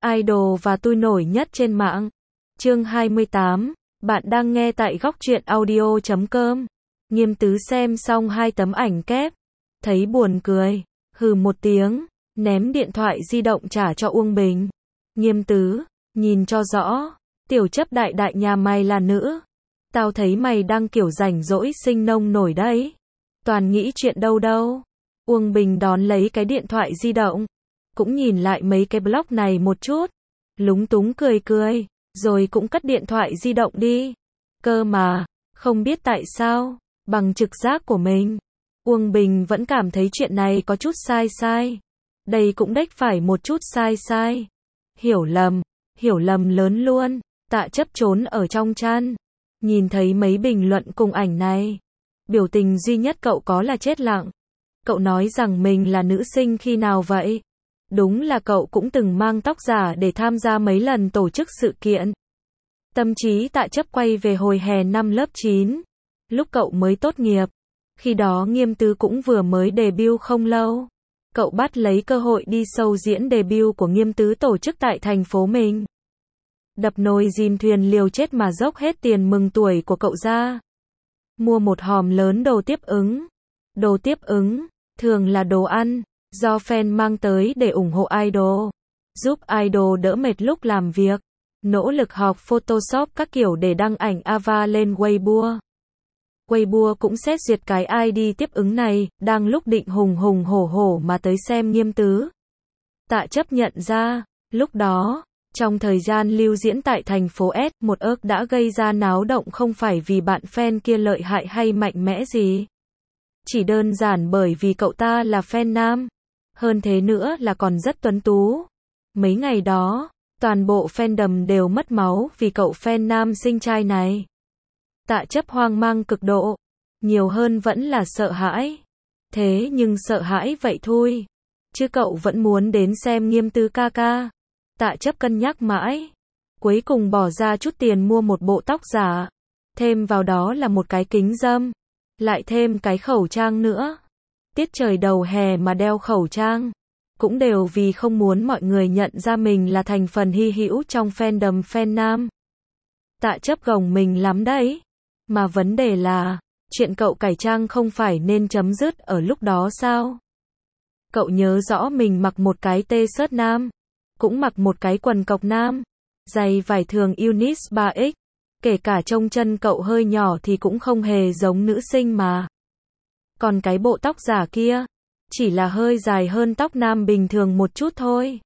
idol và tôi nổi nhất trên mạng. Chương 28, bạn đang nghe tại góc truyện audio.com. Nghiêm Tứ xem xong 2 tấm ảnh kép, thấy buồn cười, hừ một tiếng, ném điện thoại di động trả cho Uông Bình. Nghiêm Tứ, nhìn cho rõ, tiểu chấp đại đại nhà mày là nữ. Tao thấy mày đang kiểu rảnh rỗi sinh nông nổi đấy. Toàn nghĩ chuyện đâu đâu. Uông Bình đón lấy cái điện thoại di động, cũng nhìn lại mấy cái blog này một chút, lúng túng cười cười, rồi cũng cất điện thoại di động đi. Cơ mà, không biết tại sao, bằng trực giác của mình, Uông Bình vẫn cảm thấy chuyện này có chút sai sai. Đây cũng đếch phải một chút sai sai. Hiểu lầm lớn luôn. Tạ Chấp trốn ở trong chăn, nhìn thấy mấy bình luận cùng ảnh này. Biểu tình duy nhất cậu có là chết lặng. Cậu nói rằng mình là nữ sinh khi nào vậy? Đúng là cậu cũng từng mang tóc giả để tham gia mấy lần tổ chức sự kiện. Tâm trí Tạ Chấp quay về hồi hè năm lớp 9, lúc cậu mới tốt nghiệp. Khi đó Nghiêm Tứ cũng vừa mới debut không lâu. Cậu bắt lấy cơ hội đi show diễn debut của Nghiêm Tứ tổ chức tại thành phố mình. Đập nồi dìm thuyền liều chết mà dốc hết tiền mừng tuổi của cậu ra. Mua một hòm lớn đồ tiếp ứng. Đồ tiếp ứng, thường là đồ ăn, do fan mang tới để ủng hộ idol. Giúp idol đỡ mệt lúc làm việc. Nỗ lực học Photoshop các kiểu để đăng ảnh avatar lên Weibo. Weibo cũng xét duyệt cái ID tiếp ứng này, đang lúc định hùng hổ mà tới xem Nghiêm Tứ. Tạ Chấp nhận ra, lúc đó, trong thời gian lưu diễn tại thành phố S, một ớt đã gây ra náo động không phải vì bạn fan kia lợi hại hay mạnh mẽ gì. Chỉ đơn giản bởi vì cậu ta là fan nam. Hơn thế nữa là còn rất tuấn tú. Mấy ngày đó, toàn bộ fandom đều mất máu vì cậu fan nam xinh trai này. Tạ Chấp hoang mang cực độ. Nhiều hơn vẫn là sợ hãi. Thế nhưng sợ hãi vậy thôi. Chứ cậu vẫn muốn đến xem Nghiêm Tứ ca ca. Tạ Chấp cân nhắc mãi. Cuối cùng bỏ ra chút tiền mua một bộ tóc giả. Thêm vào đó là một cái kính râm. Lại thêm cái khẩu trang nữa. Tiết trời đầu hè mà đeo khẩu trang. Cũng đều vì không muốn mọi người nhận ra mình là thành phần hy hữu trong fandom fan nam. Tạ Chấp gồng mình lắm đấy. Mà vấn đề là, chuyện cậu cải trang không phải nên chấm dứt ở lúc đó sao? Cậu nhớ rõ mình mặc một cái t-shirt nam, cũng mặc một cái quần cộc nam, giày vải thường Unis 3X, kể cả trông chân cậu hơi nhỏ thì cũng không hề giống nữ sinh mà. Còn cái bộ tóc giả kia, chỉ là hơi dài hơn tóc nam bình thường một chút thôi.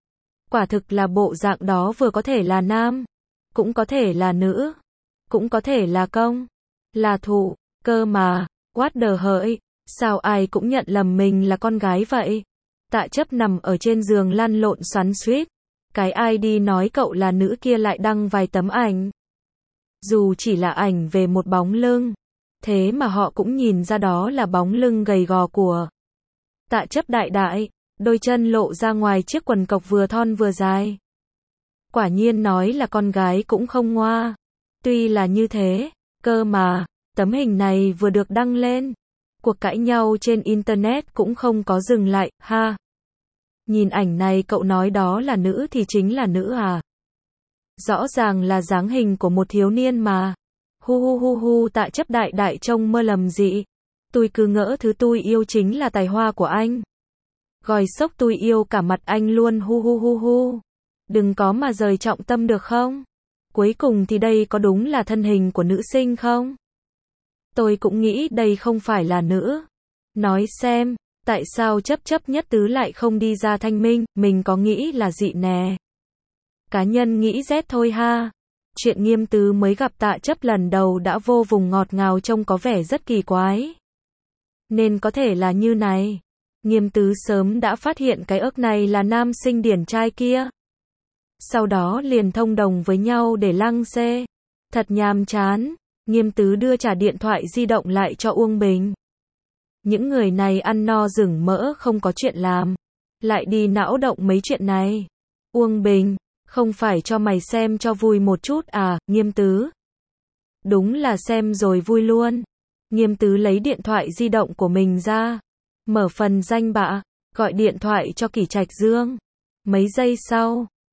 Quả thực là bộ dạng đó vừa có thể là nam, cũng có thể là nữ, cũng có thể là công, là thụ, cơ mà, what the hell, sao ai cũng nhận lầm mình là con gái vậy? Tạ Chấp nằm ở trên giường lăn lộn xoắn xuýt, cái ID nói cậu là nữ kia lại đăng vài tấm ảnh. Dù chỉ là ảnh về một bóng lưng, thế mà họ cũng nhìn ra đó là bóng lưng gầy gò của Tạ Chấp đại đại, đôi chân lộ ra ngoài chiếc quần cộc vừa thon vừa dài. Quả nhiên nói là con gái cũng không ngoa. Tuy là như thế, cơ mà, tấm hình này vừa được đăng lên, cuộc cãi nhau trên Internet cũng không có dừng lại, ha. Nhìn ảnh này cậu nói đó là nữ thì chính là nữ à? Rõ ràng là dáng hình của một thiếu niên mà. Hu, Tạ Chấp đại đại trông mơ lầm dị. Tôi cứ ngỡ thứ tôi yêu chính là tài hoa của anh. Gòi sốc tôi yêu cả mặt anh luôn hu. Đừng có mà rời trọng tâm được không? Cuối cùng thì đây có đúng là thân hình của nữ sinh không? Tôi cũng nghĩ đây không phải là nữ. Nói xem, tại sao chấp nhất Tứ lại không đi ra thanh minh, mình có nghĩ là dị nè. Cá nhân nghĩ rét thôi ha. Chuyện Nghiêm Tứ mới gặp Tạ Chấp lần đầu đã vô vùng ngọt ngào trông có vẻ rất kỳ quái. Nên có thể là như này. Nghiêm Tứ sớm đã phát hiện cái ớt này là nam sinh điển trai kia. Sau đó liền thông đồng với nhau để lăng xê. Thật nhàm chán. Nghiêm Tứ đưa trả điện thoại di động lại cho Uông Bình. Những người này ăn no rừng mỡ không có chuyện làm. Lại đi não động mấy chuyện này. Uông Bình, không phải cho mày xem cho vui một chút à, Nghiêm Tứ? Đúng là xem rồi vui luôn. Nghiêm Tứ lấy điện thoại di động của mình ra. Mở phần danh bạ, gọi điện thoại cho Kỷ Trạch Dương. Mấy giây sau,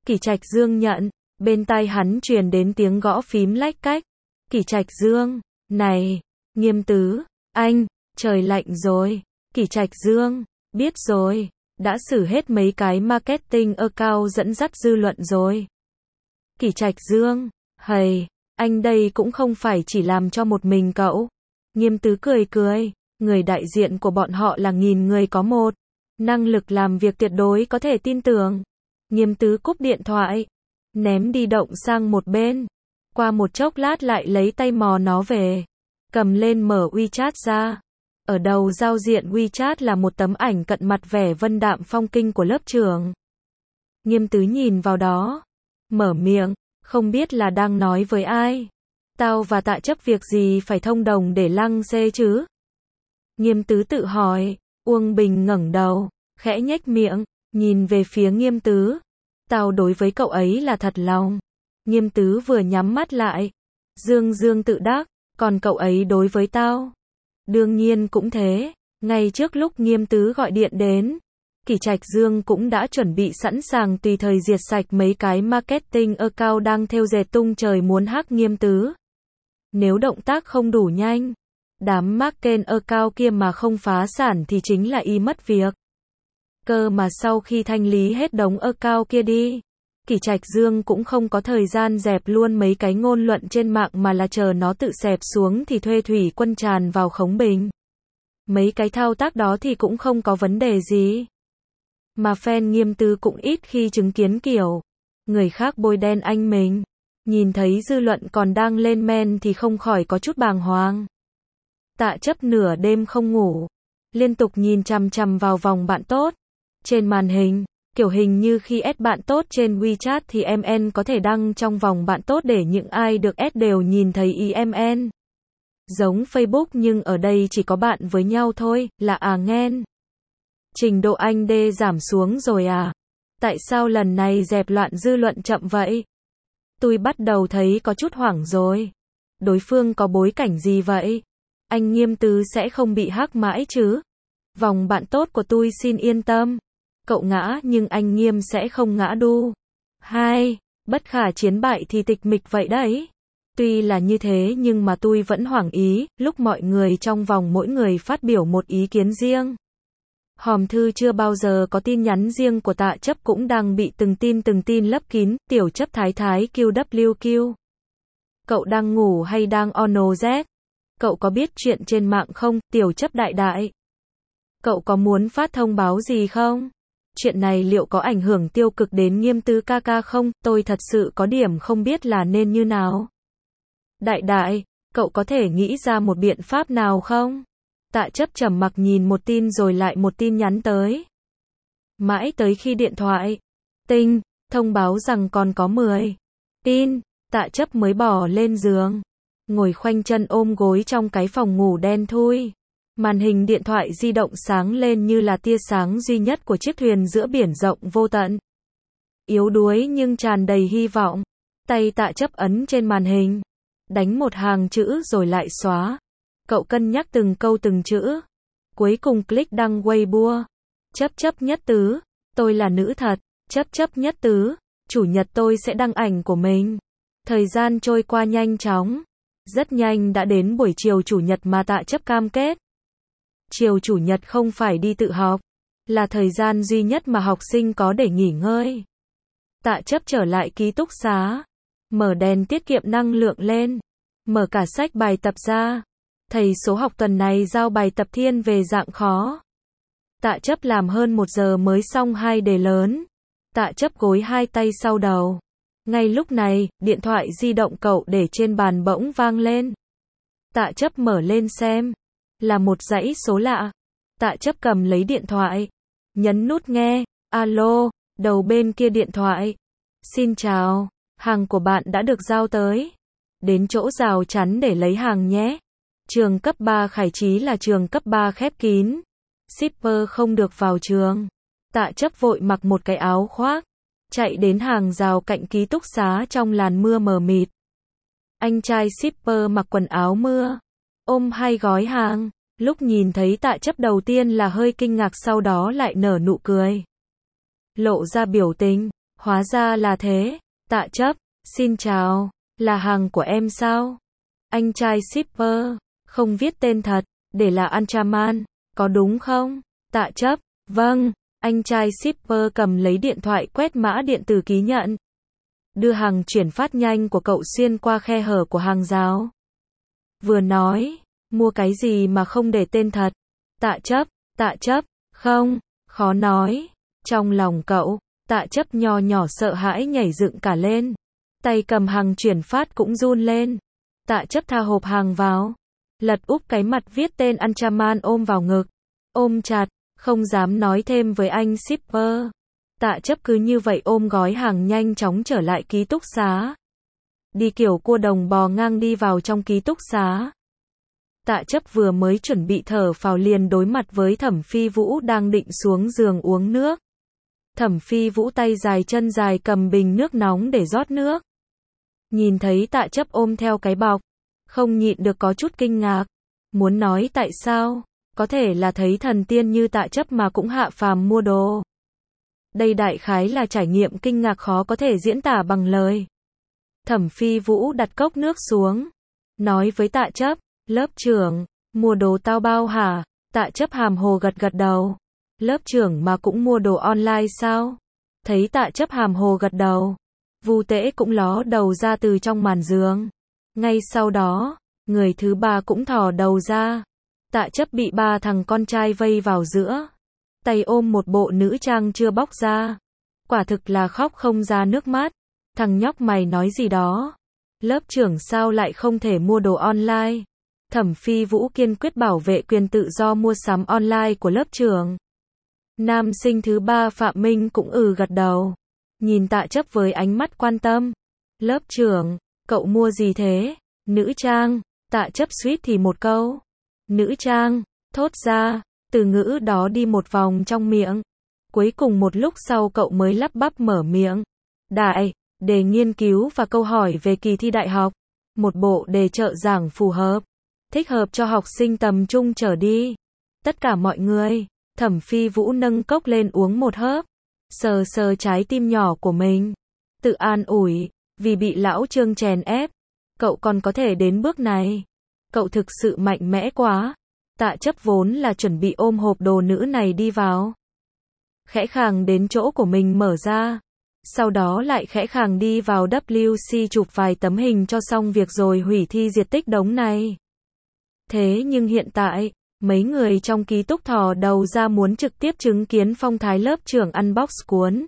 Kỷ Trạch Dương nhận, bên tai hắn truyền đến tiếng gõ phím lách cách. Kỷ Trạch Dương, này, Nghiêm Tứ, anh, trời lạnh rồi. Kỷ Trạch Dương, biết rồi, đã xử hết mấy cái marketing account dẫn dắt dư luận rồi. Kỷ Trạch Dương, hầy, anh đây cũng không phải chỉ làm cho một mình cậu. Nghiêm Tứ cười cười, người đại diện của bọn họ là 1000 người có một. Năng lực làm việc tuyệt đối có thể tin tưởng. Nghiêm Tứ cúp điện thoại, ném di động sang một bên. Qua một chốc lát lại lấy tay mò nó về. Cầm lên mở WeChat ra. Ở đầu giao diện WeChat là một tấm ảnh cận mặt vẻ vân đạm phong kinh của lớp trưởng. Nghiêm Tứ nhìn vào đó, mở miệng, không biết là đang nói với ai. Tao và Tạ Chấp việc gì phải thông đồng để lăng xê chứ? Nghiêm Tứ tự hỏi. Uông Bình ngẩng đầu, khẽ nhếch miệng, nhìn về phía Nghiêm Tứ. Tao đối với cậu ấy là thật lòng. Nghiêm Tứ vừa nhắm mắt lại. Dương dương tự đắc, còn cậu ấy đối với tao? Đương nhiên cũng thế. Ngay trước lúc Nghiêm Tứ gọi điện đến, Kỷ Trạch Dương cũng đã chuẩn bị sẵn sàng tùy thời diệt sạch mấy cái marketing account đang thêu dệt tung trời muốn hack Nghiêm Tứ. Nếu động tác không đủ nhanh, đám marketing account kia mà không phá sản thì chính là y mất việc. Cơ mà sau khi thanh lý hết đống account kia đi, Kỷ Trạch Dương cũng không có thời gian dẹp luôn mấy cái ngôn luận trên mạng mà là chờ nó tự xẹp xuống thì thuê thủy quân tràn vào khống bình. Mấy cái thao tác đó thì cũng không có vấn đề gì. Mà fan Nghiêm Tứ cũng ít khi chứng kiến kiểu người khác bôi đen anh mình. Nhìn thấy dư luận còn đang lên men thì không khỏi có chút bàng hoàng. Tạ Chấp nửa đêm không ngủ, liên tục nhìn chằm chằm vào vòng bạn tốt. Trên màn hình, kiểu hình như khi add bạn tốt trên WeChat thì MN có thể đăng trong vòng bạn tốt để những ai được add đều nhìn thấy ý MN. Giống Facebook nhưng ở đây chỉ có bạn với nhau thôi, là nghen. Trình độ anh D giảm xuống rồi à? Tại sao lần này dẹp loạn dư luận chậm vậy? Tôi bắt đầu thấy có chút hoảng rồi. Đối phương có bối cảnh gì vậy? Anh Nghiêm Tứ sẽ không bị hack mãi chứ? Vòng bạn tốt của tôi xin yên tâm. Cậu ngã nhưng anh Nghiêm sẽ không ngã đu. 2. Bất khả chiến bại thì tịch mịch vậy đấy. Tuy là như thế nhưng mà tôi vẫn hoảng ý, lúc mọi người trong vòng mỗi người phát biểu một ý kiến riêng. Hòm thư chưa bao giờ có tin nhắn riêng của Tạ Chấp cũng đang bị từng tin lấp kín. Tiểu Chấp thái thái QWQ. Cậu đang ngủ hay đang ono Z? Cậu có biết chuyện trên mạng không? Tiểu Chấp đại đại. Cậu có muốn phát thông báo gì không? Chuyện này liệu có ảnh hưởng tiêu cực đến Nghiêm Tứ ca ca không? Tôi thật sự có điểm không biết là nên như nào. Đại đại, cậu có thể nghĩ ra một biện pháp nào không? Tạ Chấp trầm mặc nhìn một tin rồi lại một tin nhắn tới. Mãi tới khi điện thoại tinh thông báo rằng còn có 10 tin, Tạ Chấp mới bỏ lên giường, ngồi khoanh chân ôm gối trong cái phòng ngủ đen thui. Màn hình điện thoại di động sáng lên như là tia sáng duy nhất của chiếc thuyền giữa biển rộng vô tận. Yếu đuối nhưng tràn đầy hy vọng. Tay Tạ Chấp ấn trên màn hình, đánh một hàng chữ rồi lại xóa. Cậu cân nhắc từng câu từng chữ. Cuối cùng click đăng Weibo. Chấp nhất tứ. Tôi là nữ thật. Chấp nhất tứ. Chủ nhật tôi sẽ đăng ảnh của mình. Thời gian trôi qua nhanh chóng. Rất nhanh đã đến buổi chiều chủ nhật mà Tạ Chấp cam kết. Chiều chủ nhật không phải đi tự học. Là thời gian duy nhất mà học sinh có để nghỉ ngơi. Tạ Chấp trở lại ký túc xá. Mở đèn tiết kiệm năng lượng lên. Mở cả sách bài tập ra. Thầy số học tuần này giao bài tập thiên về dạng khó. Tạ Chấp làm hơn 1 giờ mới xong 2 đề lớn. Tạ Chấp gối hai tay sau đầu. Ngay lúc này, điện thoại di động cậu để trên bàn bỗng vang lên. Tạ Chấp mở lên xem. Là một dãy số lạ. Tạ Chấp cầm lấy điện thoại. Nhấn nút nghe. Alo, đầu bên kia điện thoại. Xin chào, hàng của bạn đã được giao tới. Đến chỗ rào chắn để lấy hàng nhé. Trường cấp 3 Khải Trí là trường cấp 3 khép kín. Shipper không được vào trường. Tạ Chấp vội mặc một cái áo khoác. Chạy đến hàng rào cạnh ký túc xá trong làn mưa mờ mịt. Anh trai shipper mặc quần áo mưa. Ôm 2 gói hàng. Lúc nhìn thấy Tạ Chấp đầu tiên là hơi kinh ngạc sau đó lại nở nụ cười. Lộ ra biểu tình. Hóa ra là thế. Tạ chấp, xin chào, là hàng của em sao? Anh trai shipper, không viết tên thật, để là Anchaman, có đúng không? Tạ chấp, vâng. Anh trai shipper cầm lấy điện thoại quét mã điện tử ký nhận. Đưa hàng chuyển phát nhanh của cậu xuyên qua khe hở của hàng rào. Vừa nói, mua cái gì mà không để tên thật? Tạ chấp, không, khó nói. Trong lòng cậu, Tạ chấp nho nhỏ sợ hãi nhảy dựng cả lên. Tay cầm hàng chuyển phát cũng run lên. Tạ chấp tha hộp hàng vào. Lật úp cái mặt viết tên Anchaman ôm vào ngực. Ôm chặt, không dám nói thêm với anh shipper. Tạ chấp cứ như vậy ôm gói hàng nhanh chóng trở lại ký túc xá. Đi kiểu cua đồng bò ngang đi vào trong ký túc xá. Tạ chấp vừa mới chuẩn bị thở phào liền đối mặt với Thẩm Phi Vũ đang định xuống giường uống nước. Thẩm Phi Vũ tay dài chân dài cầm bình nước nóng để rót nước. Nhìn thấy Tạ chấp ôm theo cái bọc, không nhịn được có chút kinh ngạc. Muốn nói tại sao, có thể là thấy thần tiên như Tạ chấp mà cũng hạ phàm mua đồ. Đây đại khái là trải nghiệm kinh ngạc khó có thể diễn tả bằng lời. Thẩm Phi Vũ đặt cốc nước xuống, nói với Tạ chấp, lớp trưởng, mua đồ tao bao hả? Tạ chấp hàm hồ gật gật đầu. Lớp trưởng mà cũng mua đồ online sao? Thấy Tạ chấp hàm hồ gật đầu, Vu Tễ cũng ló đầu ra từ trong màn giường. Ngay sau đó, người thứ ba cũng thò đầu ra. Tạ chấp bị ba thằng con trai vây vào giữa. Tay ôm một bộ nữ trang chưa bóc ra. Quả thực là khóc không ra nước mắt. Thằng nhóc mày nói gì đó? Lớp trưởng sao lại không thể mua đồ online? Thẩm Phi Vũ kiên quyết bảo vệ quyền tự do mua sắm online của lớp trưởng. Nam sinh thứ ba Phạm Minh cũng gật đầu. Nhìn Tạ chấp với ánh mắt quan tâm. Lớp trưởng, cậu mua gì thế? Nữ trang. Tạ chấp suýt thì một câu. Nữ trang, thốt ra. Từ ngữ đó đi một vòng trong miệng. Cuối cùng một lúc sau cậu mới lắp bắp mở miệng. Đề nghiên cứu và câu hỏi về kỳ thi đại học. Một bộ đề trợ giảng phù hợp. Thích hợp cho học sinh tầm trung trở đi. Tất cả mọi người. Thẩm Phi Vũ nâng cốc lên uống một hớp. Sờ sờ trái tim nhỏ của mình. Tự an ủi. Vì bị lão Trương chèn ép. Cậu còn có thể đến bước này. Cậu thực sự mạnh mẽ quá. Tạ chấp vốn là chuẩn bị ôm hộp đồ nữ này đi vào. Khẽ khàng đến chỗ của mình mở ra. Sau đó lại khẽ khàng đi vào WC chụp vài tấm hình cho xong việc rồi hủy thi diệt tích đống này. Thế nhưng hiện tại, mấy người trong ký túc thò đầu ra muốn trực tiếp chứng kiến phong thái lớp trưởng unbox cuốn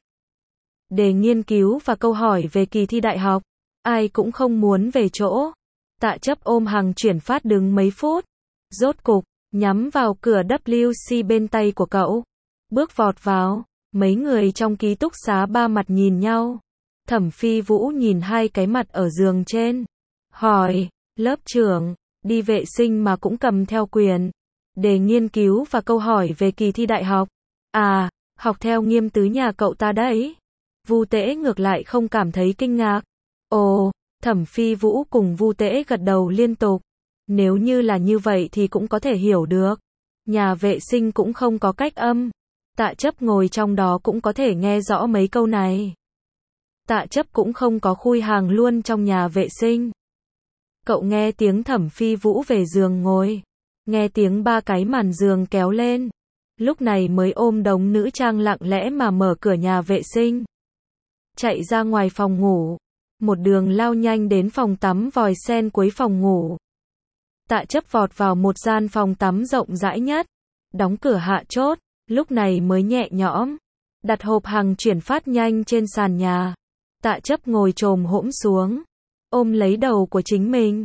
đề nghiên cứu và câu hỏi về kỳ thi đại học. Ai cũng không muốn về chỗ. Tạ chấp ôm hàng chuyển phát đứng mấy phút. Rốt cục, nhắm vào cửa WC bên tay của cậu. Bước vọt vào. Mấy người trong ký túc xá ba mặt nhìn nhau. Thẩm Phi Vũ nhìn hai cái mặt ở giường trên. Hỏi, lớp trưởng, đi vệ sinh mà cũng cầm theo quyền đề nghiên cứu và câu hỏi về kỳ thi đại học. À, học theo Nghiêm Tứ nhà cậu ta đấy. Vu Tễ ngược lại không cảm thấy kinh ngạc. Ồ, Thẩm Phi Vũ cùng Vu Tễ gật đầu liên tục. Nếu như là như vậy thì cũng có thể hiểu được. Nhà vệ sinh cũng không có cách âm. Tạ chấp ngồi trong đó cũng có thể nghe rõ mấy câu này. Tạ chấp cũng không có khui hàng luôn trong nhà vệ sinh. Cậu nghe tiếng Thẩm Phi Vũ về giường ngồi. Nghe tiếng ba cái màn giường kéo lên. Lúc này mới ôm đống nữ trang lặng lẽ mà mở cửa nhà vệ sinh. Chạy ra ngoài phòng ngủ. Một đường lao nhanh đến phòng tắm vòi sen cuối phòng ngủ. Tạ chấp vọt vào một gian phòng tắm rộng rãi nhất. Đóng cửa hạ chốt. Lúc này mới nhẹ nhõm. Đặt hộp hàng chuyển phát nhanh trên sàn nhà. Tạ chấp ngồi chồm hỗn xuống. Ôm lấy đầu của chính mình.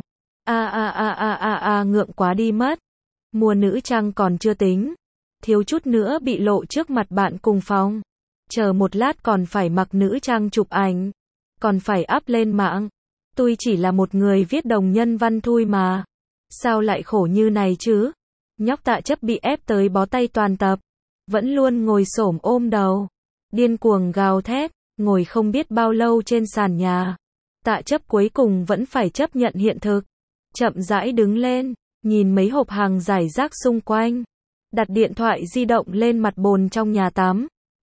Ngượng quá đi mất. Mua nữ trang còn chưa tính. Thiếu chút nữa bị lộ trước mặt bạn cùng phòng. Chờ một lát còn phải mặc nữ trang chụp ảnh. Còn phải up lên mạng. Tôi chỉ là một người viết đồng nhân văn thôi mà. Sao lại khổ như này chứ? Nhóc Tạ chấp bị ép tới bó tay toàn tập. Vẫn luôn ngồi xổm ôm đầu. Điên cuồng gào thét. Ngồi không biết bao lâu trên sàn nhà. Tạ chấp cuối cùng vẫn phải chấp nhận hiện thực. Chậm rãi đứng lên. Nhìn mấy hộp hàng rải rác xung quanh. Đặt điện thoại di động lên mặt bồn trong nhà tắm.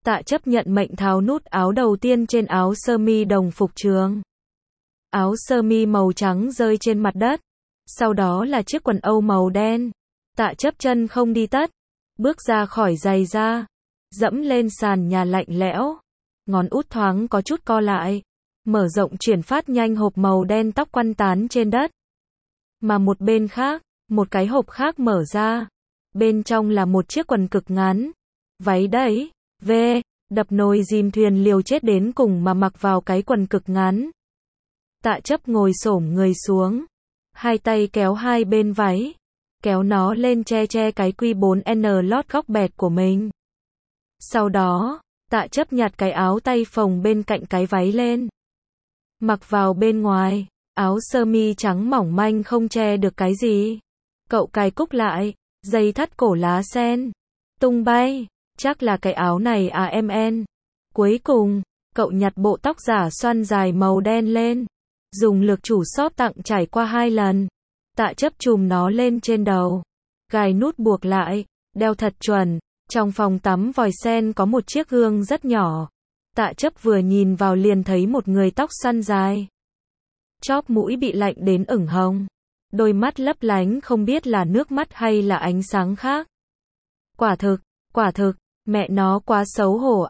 Tạ chấp nhận mệnh tháo nút áo đầu tiên trên áo sơ mi đồng phục trường. Áo sơ mi màu trắng rơi trên mặt đất. Sau đó là chiếc quần âu màu đen. Tạ chấp chân không đi tất. Bước ra khỏi giày da. Dẫm lên sàn nhà lạnh lẽo. Ngón út thoáng có chút co lại. Mở rộng chuyển phát nhanh hộp màu đen tóc quăn tán trên đất. Mà một bên khác, một cái hộp khác mở ra. Bên trong là một chiếc quần cực ngắn. Váy đấy, đập nồi dìm thuyền liều chết đến cùng mà mặc vào cái quần cực ngắn. Tạ chấp ngồi xổm người xuống. Hai tay kéo hai bên váy. Kéo nó lên che cái Q4N lót góc bẹt của mình. Sau đó, tạ chấp nhặt cái áo tay phồng bên cạnh cái váy lên. Mặc vào bên ngoài, áo sơ mi trắng mỏng manh không che được cái gì. Cậu cài cúc lại, dây thắt cổ lá sen. Tung bay, chắc là cái áo này AMN. Cuối cùng, cậu nhặt bộ tóc giả xoăn dài màu đen lên. Dùng lược chủ shop tặng trải qua 2 lần. Tạ chấp chùm nó lên trên đầu. Gài nút buộc lại, đeo thật chuẩn. Trong phòng tắm vòi sen có một chiếc gương rất nhỏ. Tạ chấp vừa nhìn vào liền thấy một người tóc xoăn dài. Chóp mũi bị lạnh đến ửng hồng. Đôi mắt lấp lánh không biết là nước mắt hay là ánh sáng khác. Quả thực, mẹ nó quá xấu hổ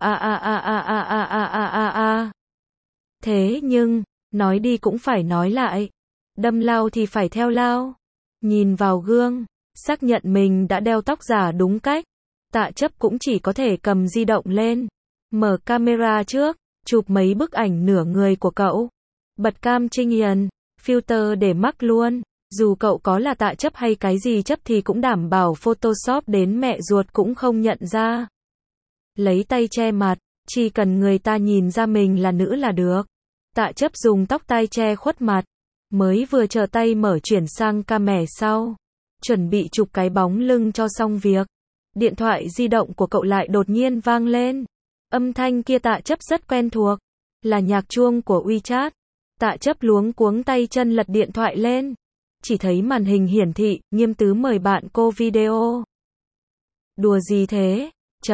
Thế nhưng, nói đi cũng phải nói lại. Đâm lao thì phải theo lao. Nhìn vào gương, xác nhận mình đã đeo tóc giả đúng cách. Tạ chấp cũng chỉ có thể cầm di động lên. Mở camera trước, chụp mấy bức ảnh nửa người của cậu. Bật cam trinh hiền, filter để mắc luôn. Dù cậu có là tạ chấp hay cái gì chấp thì cũng đảm bảo Photoshop đến mẹ ruột cũng không nhận ra. Lấy tay che mặt, chỉ cần người ta nhìn ra mình là nữ là được. Tạ chấp dùng tóc tai che khuất mặt. Mới vừa chờ tay mở chuyển sang camera sau. Chuẩn bị chụp cái bóng lưng cho xong việc. Điện thoại di động của cậu lại đột nhiên vang lên. Âm thanh kia tạ chấp rất quen thuộc. Là nhạc chuông của WeChat. Tạ chấp luống cuống tay chân lật điện thoại lên. Chỉ thấy màn hình hiển thị, Nghiêm Tứ mời bạn cô video. Đùa gì thế?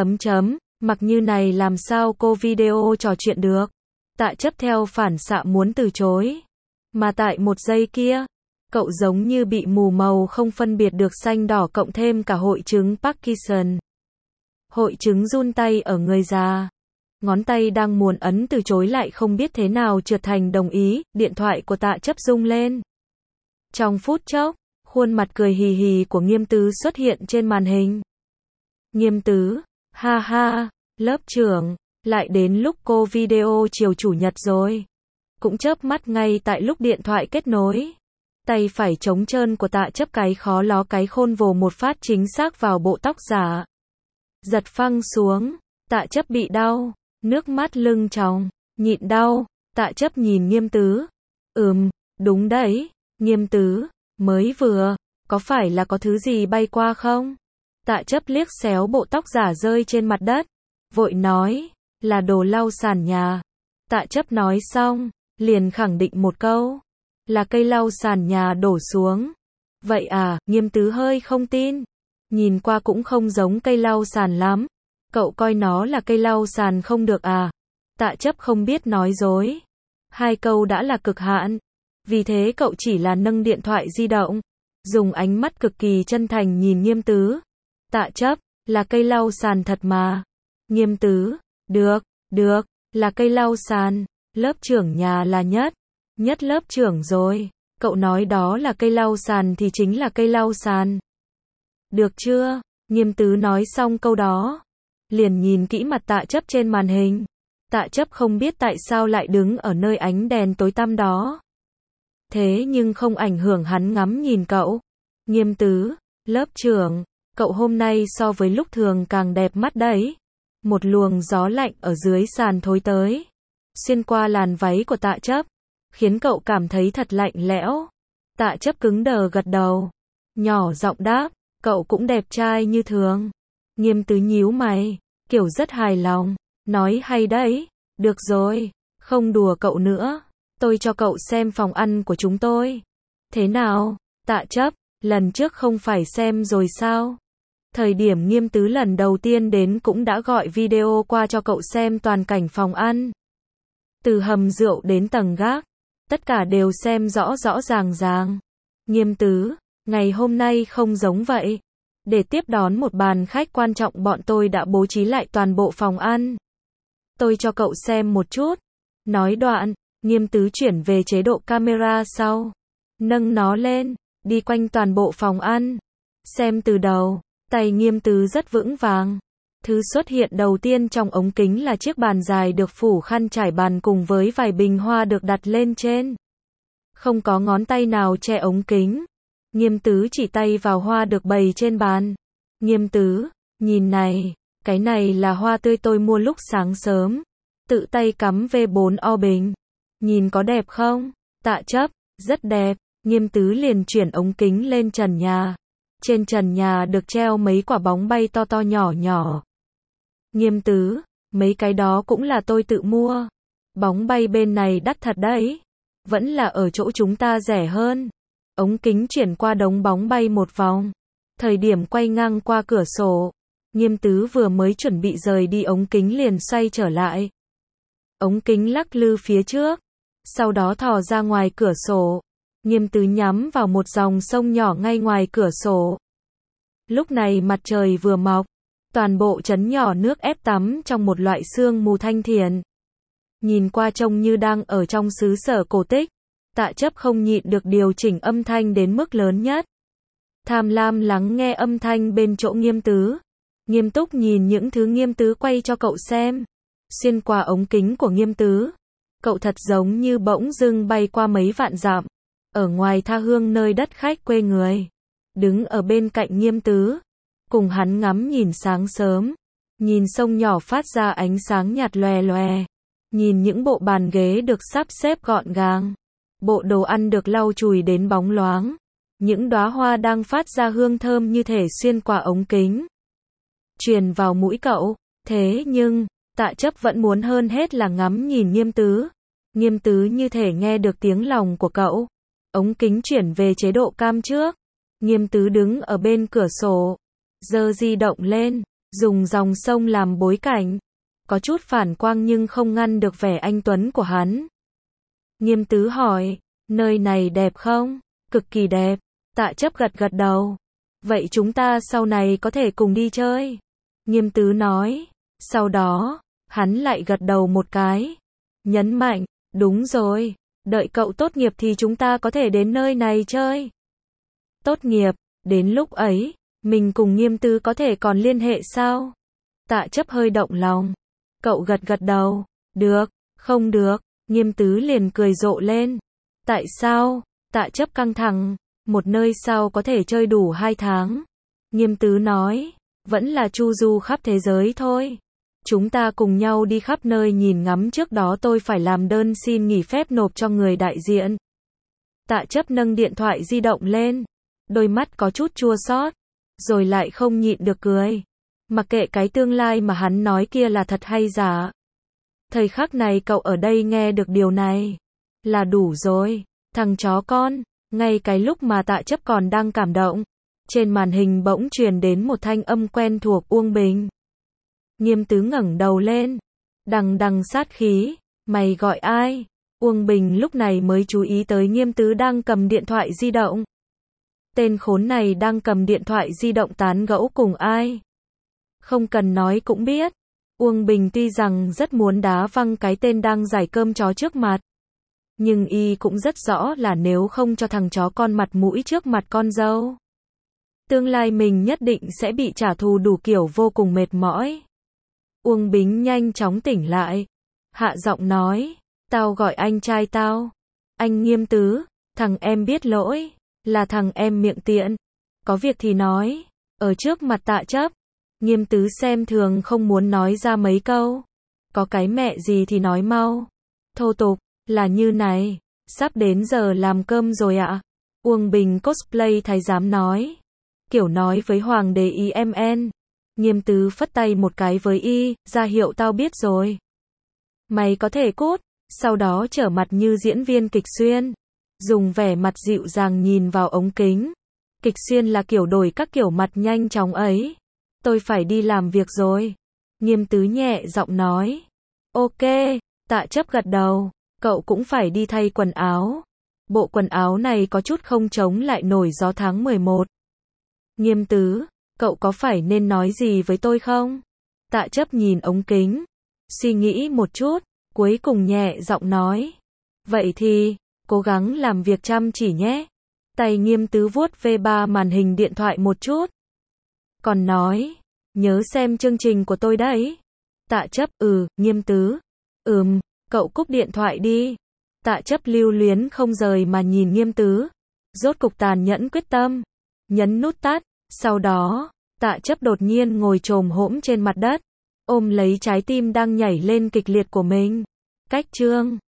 Mặc như này làm sao cô video trò chuyện được? Tạ chấp theo phản xạ muốn từ chối. Mà tại một giây kia, cậu giống như bị mù màu không phân biệt được xanh đỏ cộng thêm cả hội chứng Parkinson. Hội chứng run tay ở người già. Ngón tay đang muốn ấn từ chối lại không biết thế nào trượt thành đồng ý, điện thoại của tạ chấp rung lên. Trong phút chốc, khuôn mặt cười hì hì của Nghiêm Tứ xuất hiện trên màn hình. Nghiêm Tứ, ha ha, lớp trưởng, lại đến lúc cô video chiều chủ nhật rồi. Cũng chớp mắt ngay tại lúc điện thoại kết nối. Tay phải trống trơn của tạ chấp cái khó ló cái khôn vồ một phát chính xác vào bộ tóc giả. Giật phăng xuống, tạ chấp bị đau, nước mắt lưng tròng, nhịn đau, tạ chấp nhìn Nghiêm Tứ. Đúng đấy, Nghiêm Tứ, mới vừa, có phải là có thứ gì bay qua không? Tạ chấp liếc xéo bộ tóc giả rơi trên mặt đất, vội nói, là đồ lau sàn nhà. Tạ chấp nói xong, liền khẳng định một câu, là cây lau sàn nhà đổ xuống. Vậy à, Nghiêm Tứ hơi không tin, nhìn qua cũng không giống cây lau sàn lắm. Cậu coi nó là cây lau sàn không được à? Tạ chấp không biết nói dối. 2 câu đã là cực hạn. Vì thế cậu chỉ là nâng điện thoại di động, dùng ánh mắt cực kỳ chân thành nhìn Nghiêm Tứ. Tạ chấp, là cây lau sàn thật mà. Nghiêm Tứ, được, là cây lau sàn. Lớp trưởng nhà là nhất lớp trưởng rồi. Cậu nói đó là cây lau sàn thì chính là cây lau sàn. Được chưa? Nghiêm Tứ nói xong câu đó, liền nhìn kỹ mặt tạ chấp trên màn hình. Tạ chấp không biết tại sao lại đứng ở nơi ánh đèn tối tăm đó. Thế nhưng không ảnh hưởng hắn ngắm nhìn cậu. Nghiêm Tứ, lớp trưởng, cậu hôm nay so với lúc thường càng đẹp mắt đấy. Một luồng gió lạnh ở dưới sàn thối tới, xuyên qua làn váy của tạ chấp, khiến cậu cảm thấy thật lạnh lẽo. Tạ chấp cứng đờ gật đầu, nhỏ giọng đáp, cậu cũng đẹp trai như thường. Nghiêm Tứ nhíu mày, kiểu rất hài lòng, nói hay đấy, được rồi, không đùa cậu nữa, tôi cho cậu xem phòng ăn của chúng tôi. Thế nào? Tạ chấp, lần trước không phải xem rồi sao? Thời điểm Nghiêm Tứ lần đầu tiên đến cũng đã gọi video qua cho cậu xem toàn cảnh phòng ăn. Từ hầm rượu đến tầng gác, tất cả đều xem rõ rõ ràng ràng. Nghiêm Tứ, ngày hôm nay không giống vậy. Để tiếp đón một bàn khách quan trọng bọn tôi đã bố trí lại toàn bộ phòng ăn. Tôi cho cậu xem một chút. Nói đoạn, Nghiêm Tứ chuyển về chế độ camera sau. Nâng nó lên, đi quanh toàn bộ phòng ăn. Xem từ đầu, tay Nghiêm Tứ rất vững vàng. Thứ xuất hiện đầu tiên trong ống kính là chiếc bàn dài được phủ khăn trải bàn cùng với vài bình hoa được đặt lên trên. Không có ngón tay nào che ống kính. Nghiêm Tứ chỉ tay vào hoa được bày trên bàn. Nghiêm Tứ, nhìn này, cái này là hoa tươi tôi mua lúc sáng sớm. Tự tay cắm V4O bình. Nhìn có đẹp không? Tạ Chấp, rất đẹp. Nghiêm Tứ liền chuyển ống kính lên trần nhà. Trên trần nhà được treo mấy quả bóng bay to to nhỏ nhỏ. Nghiêm Tứ, mấy cái đó cũng là tôi tự mua. Bóng bay bên này đắt thật đấy. Vẫn là ở chỗ chúng ta rẻ hơn. Ống kính chuyển qua đống bóng bay một vòng. Thời điểm quay ngang qua cửa sổ, Nghiêm Tứ vừa mới chuẩn bị rời đi ống kính liền xoay trở lại. Ống kính lắc lư phía trước, sau đó thò ra ngoài cửa sổ. Nghiêm Tứ nhắm vào một dòng sông nhỏ ngay ngoài cửa sổ. Lúc này mặt trời vừa mọc, toàn bộ trấn nhỏ nước ép tắm trong một loại sương mù thanh thiền. Nhìn qua trông như đang ở trong xứ sở cổ tích. Tạ Chấp không nhịn được điều chỉnh âm thanh đến mức lớn nhất. Tham lam lắng nghe âm thanh bên chỗ Nghiêm Tứ. Nghiêm túc nhìn những thứ Nghiêm Tứ quay cho cậu xem. Xuyên qua ống kính của Nghiêm Tứ, cậu thật giống như bỗng dưng bay qua mấy vạn dặm. Ở ngoài tha hương nơi đất khách quê người. Đứng ở bên cạnh Nghiêm Tứ. Cùng hắn ngắm nhìn sáng sớm. Nhìn sông nhỏ phát ra ánh sáng nhạt lòe lòe. Nhìn những bộ bàn ghế được sắp xếp gọn gàng. Bộ đồ ăn được lau chùi đến bóng loáng. Những đóa hoa đang phát ra hương thơm như thể xuyên qua ống kính. Truyền vào mũi cậu. Thế nhưng, Tạ Chấp vẫn muốn hơn hết là ngắm nhìn Nghiêm Tứ. Nghiêm Tứ như thể nghe được tiếng lòng của cậu. Ống kính chuyển về chế độ cam trước. Nghiêm Tứ đứng ở bên cửa sổ. Giơ di động lên, dùng dòng sông làm bối cảnh. Có chút phản quang nhưng không ngăn được vẻ anh tuấn của hắn. Nghiêm Tứ hỏi, nơi này đẹp không? Cực kỳ đẹp. Tạ Chấp gật gật đầu. Vậy chúng ta sau này có thể cùng đi chơi. Nghiêm Tứ nói. Sau đó, hắn lại gật đầu một cái. Nhấn mạnh, đúng rồi. Đợi cậu tốt nghiệp thì chúng ta có thể đến nơi này chơi. Tốt nghiệp, đến lúc ấy, mình cùng Nghiêm Tứ có thể còn liên hệ sao? Tạ Chấp hơi động lòng. Cậu gật gật đầu. Được, không được. Nghiêm Tứ liền cười rộ lên. Tại sao? Tạ Chấp căng thẳng. Một nơi sao có thể chơi đủ 2 tháng? Nghiêm Tứ nói. Vẫn là chu du khắp thế giới thôi. Chúng ta cùng nhau đi khắp nơi nhìn ngắm, trước đó tôi phải làm đơn xin nghỉ phép nộp cho người đại diện. Tạ Chấp nâng điện thoại di động lên. Đôi mắt có chút chua xót. Rồi lại không nhịn được cười. Mặc kệ cái tương lai mà hắn nói kia là thật hay giả. Thời khắc này cậu ở đây nghe được điều này. Là đủ rồi. Thằng chó con. Ngay cái lúc mà Tạ Chấp còn đang cảm động. Trên màn hình bỗng truyền đến một thanh âm quen thuộc. Uông Bình. Nghiêm Tứ ngẩng đầu lên. Đằng đằng sát khí. Mày gọi ai? Uông Bình lúc này mới chú ý tới Nghiêm Tứ đang cầm điện thoại di động. Tên khốn này đang cầm điện thoại di động tán gẫu cùng ai? Không cần nói cũng biết. Uông Bình tuy rằng rất muốn đá văng cái tên đang giải cơm chó trước mặt. Nhưng y cũng rất rõ là nếu không cho thằng chó con mặt mũi trước mặt con dâu, tương lai mình nhất định sẽ bị trả thù đủ kiểu, vô cùng mệt mỏi. Uông Bính nhanh chóng tỉnh lại. Hạ giọng nói. Tao gọi anh trai tao. Anh Nghiêm Tứ. Thằng em biết lỗi. Là thằng em miệng tiện. Có việc thì nói. Ở trước mặt Tạ Chấp. Nghiêm Tứ xem thường không muốn nói ra mấy câu. Có cái mẹ gì thì nói mau. Thô tục. Là như này. Sắp đến giờ làm cơm rồi ạ. Uông Bình cosplay thái giám nói. Kiểu nói với Hoàng đế IMN. Nghiêm Tứ phất tay một cái với y, ra hiệu tao biết rồi. Mày có thể cút. Sau đó trở mặt như diễn viên kịch xuyên. Dùng vẻ mặt dịu dàng nhìn vào ống kính. Kịch xuyên là kiểu đổi các kiểu mặt nhanh chóng ấy. tôi phải đi làm việc rồi. Nghiêm Tứ nhẹ giọng nói. Ok, Tạ Chấp gật đầu, cậu cũng phải đi thay quần áo. Bộ quần áo này có chút không chống lại nổi gió tháng 11. Nghiêm Tứ, cậu có phải nên nói gì với tôi không? Tạ Chấp nhìn ống kính, suy nghĩ một chút, cuối cùng nhẹ giọng nói. Vậy thì, cố gắng làm việc chăm chỉ nhé. Tay Nghiêm Tứ vuốt V3 màn hình điện thoại một chút. Còn nói, nhớ xem chương trình của tôi đấy. Tạ Chấp, Nghiêm Tứ. Cậu cúp điện thoại đi. Tạ Chấp lưu luyến không rời mà nhìn Nghiêm Tứ. Rốt cục tàn nhẫn quyết tâm. Nhấn nút tắt. Sau đó, Tạ Chấp đột nhiên ngồi chồm hổm trên mặt đất. Ôm lấy trái tim đang nhảy lên kịch liệt của mình. Cách chương